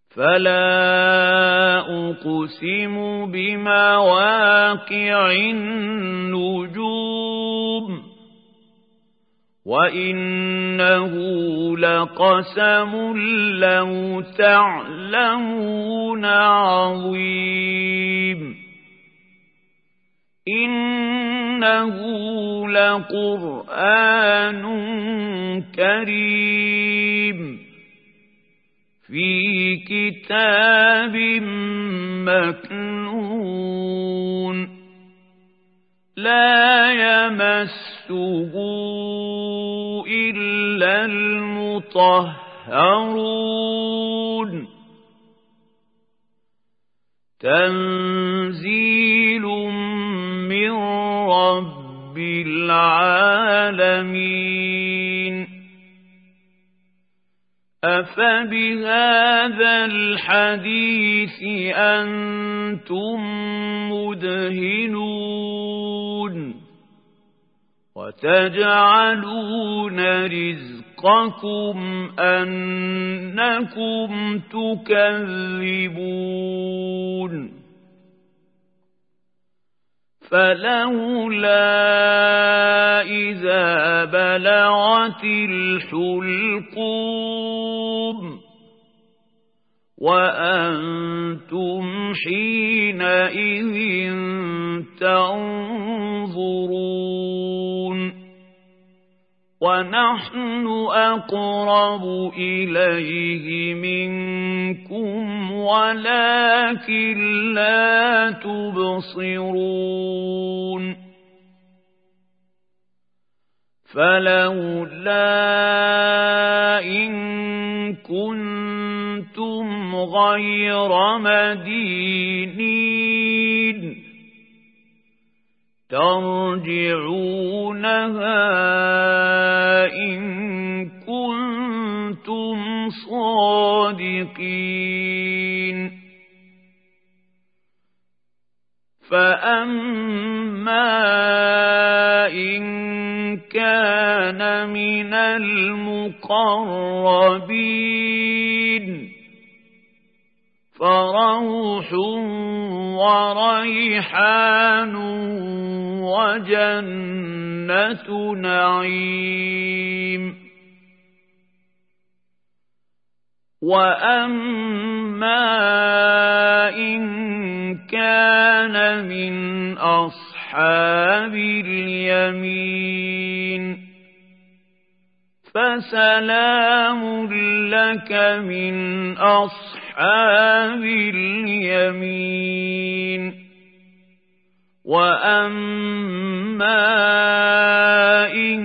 فلا أقسم بمواقع النجوم وإنه لقسم لو تعلمون عظيم إنه لقرآن كريم في كتاب مكنون لا يمسه إلا المطهرون تنزيل من رب العالمين أفبهذا الحديث أنتم مدهنون وتجعلون رزقكم أنكم تكذبون فلولا إذا بلغت الحلقوم وأنتم حينئذ تنظرون ونحن أقرب إليه منكم ولكن لا تبصرون فلولا إن كنتم غير مدينين ترجعونها إن كنتم صادقين فأما إن كان من المقربين فروح وريحان وجنة نعيم وأما إن كان من أصحاب اليمين فسلام لك من أصحاب اليمين وأما إن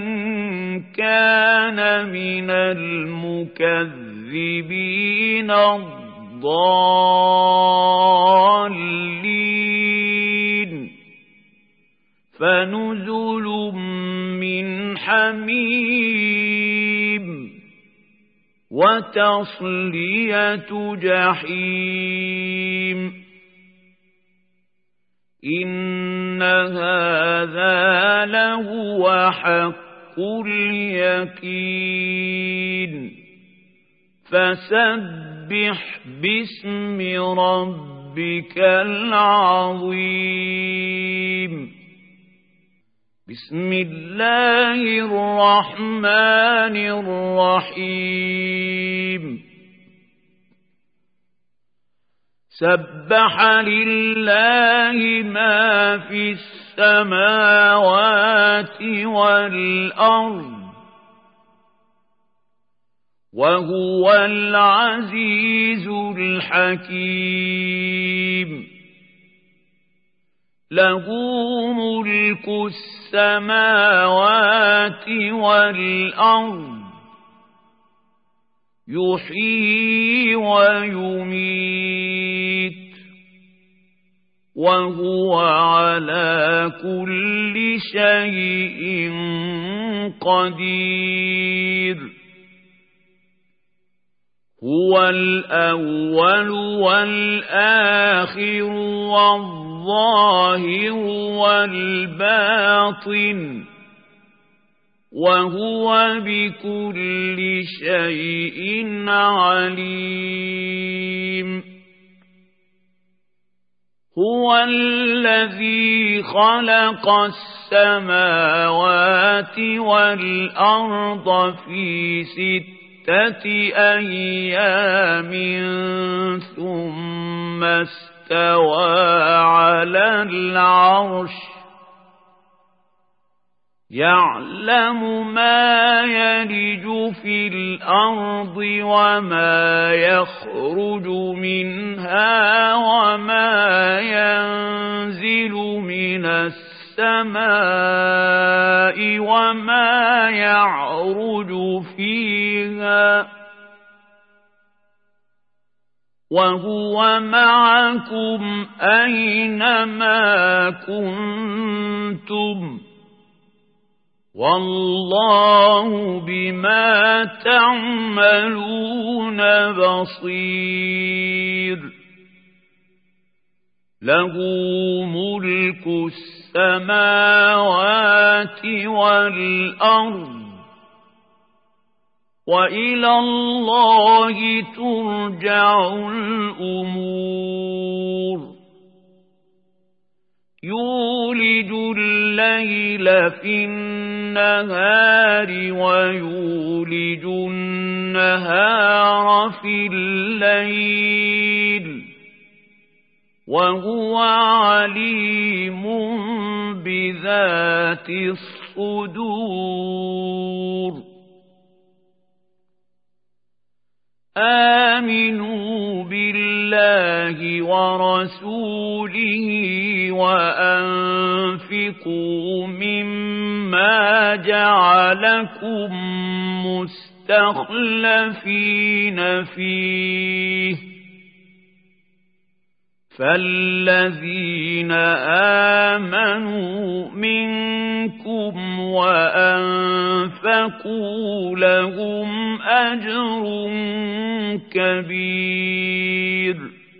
كان من المكذبين الضالين فنزل من حميم وتصلية جحيم إن هذا لهو حق اليقين فسبح باسم ربك العظيم بسم الله الرحمن الرحيم سبح لله ما في السماوات والأرض وهو العزيز الحكيم له ملك السماوات والأرض يحيي ويميت وهو على كل شيء قدير هو الأول والآخر والظاهر والباطن وهو بكل شيء عليم هو الذي خلق السماوات والأرض في 6 أيام ثم استوى على العرش يعلم ما يلج في الأرض وما يخرج منها وما ينزل من السماء وما يعرج فيها وهو معكم أينما كنتم والله بما تعملون بصير له ملك السماوات والأرض وإلى الله ترجع الأمور يولج الليل في النهار ويولج النهار في الليل وهو عليم بذات الصدور آمنوا بالله ورسوله وأنفقوا مما جعلكم مستخلفين فيه فالذين آمنوا منكم وأنفقوا لهم أجر كبير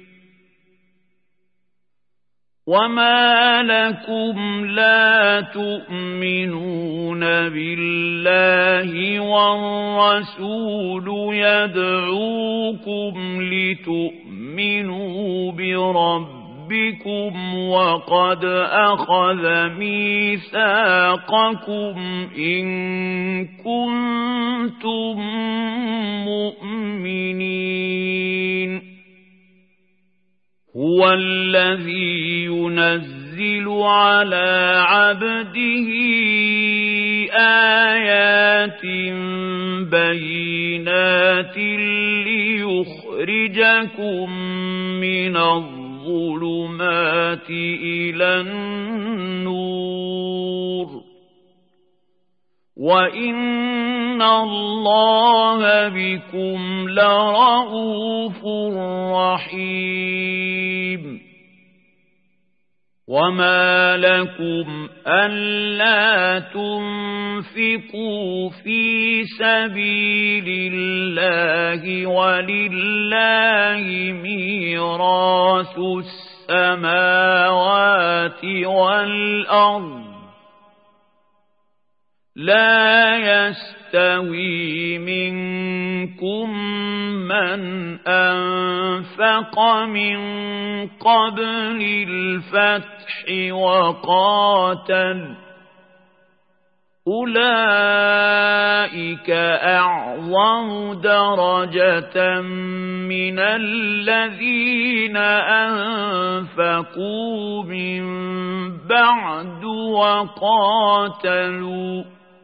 وما لكم لا تؤمنون بالله والرسول يدعوكم لتؤمنوا بربكم وقد أخذ ميثاقكم إن كنتم مؤمنين هو الذي ينزل على عبده آيات بينات ليخرجكم من الظلمات إلى النور وإن الله بكم لرءوف رحيم وما لكم ألا تنفقوا في سبيل الله ولله ميراث السماوات والأرض لا يستوي منكم من أنفق من قبل الفتح وقاتل أولئك أعظم درجة من الذين أنفقوا من بعد وقاتلوا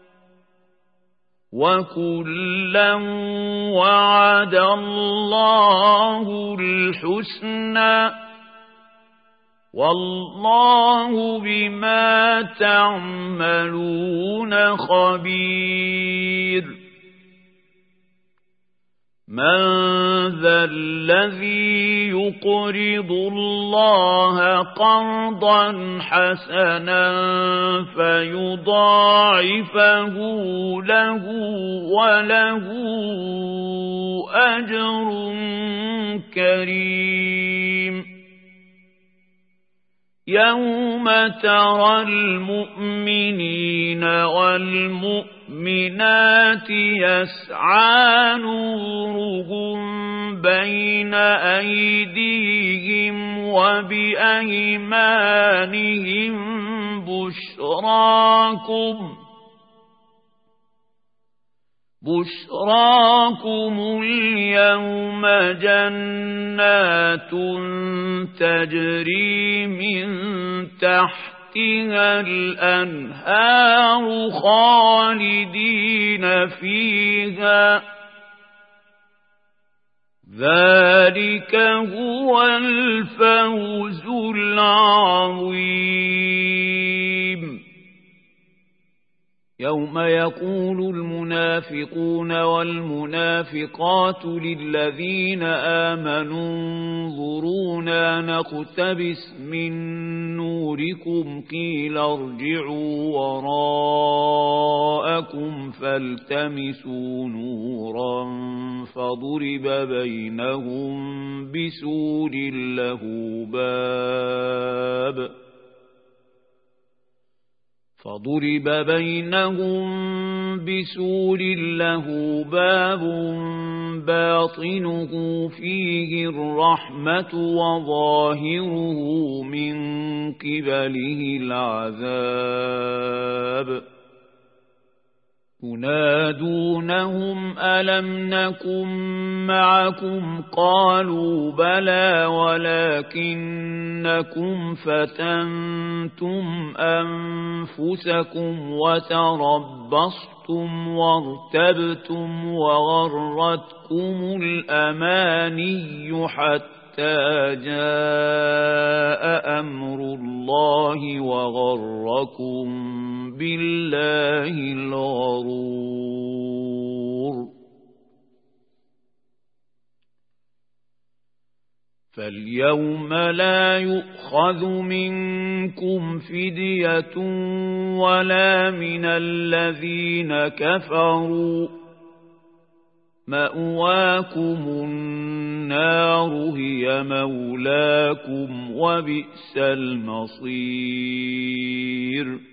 وكلا وعد الله الحسنى والله بما تعملون خبير من ذا الذي يقرض الله قرضا حسنا فيضاعفه له وله أجر كريم يوم ترى المؤمنين والمؤمنات يسعى نورهم بين أيديهم وبأيمانهم بشراكم اليوم جنات تجري من تحتها الأنهار خالدين فيها ذلك هو الفوز العظيم. يوم يقول المنافقون والمنافقات للذين آمنوا انظرونا نقتبس من نوركم قيل ارجعوا وراءكم فالتمسوا نورا فضرب بينهم بسور له باب باطنه فيه الرحمة وظاهره من قبله العذاب ينادونهم ألم نكن معكم قالوا بلى ولكنكم فتنتم أنفسكم وتربصتم وارتبتم وغرتكم الأماني حتى جاء أمر الله وغركم بالله الغرور. فاليوم لا يؤخذ منكم فدية ولا من الذين كفروا مأواكم النار هي مولاكم وبئس المصير.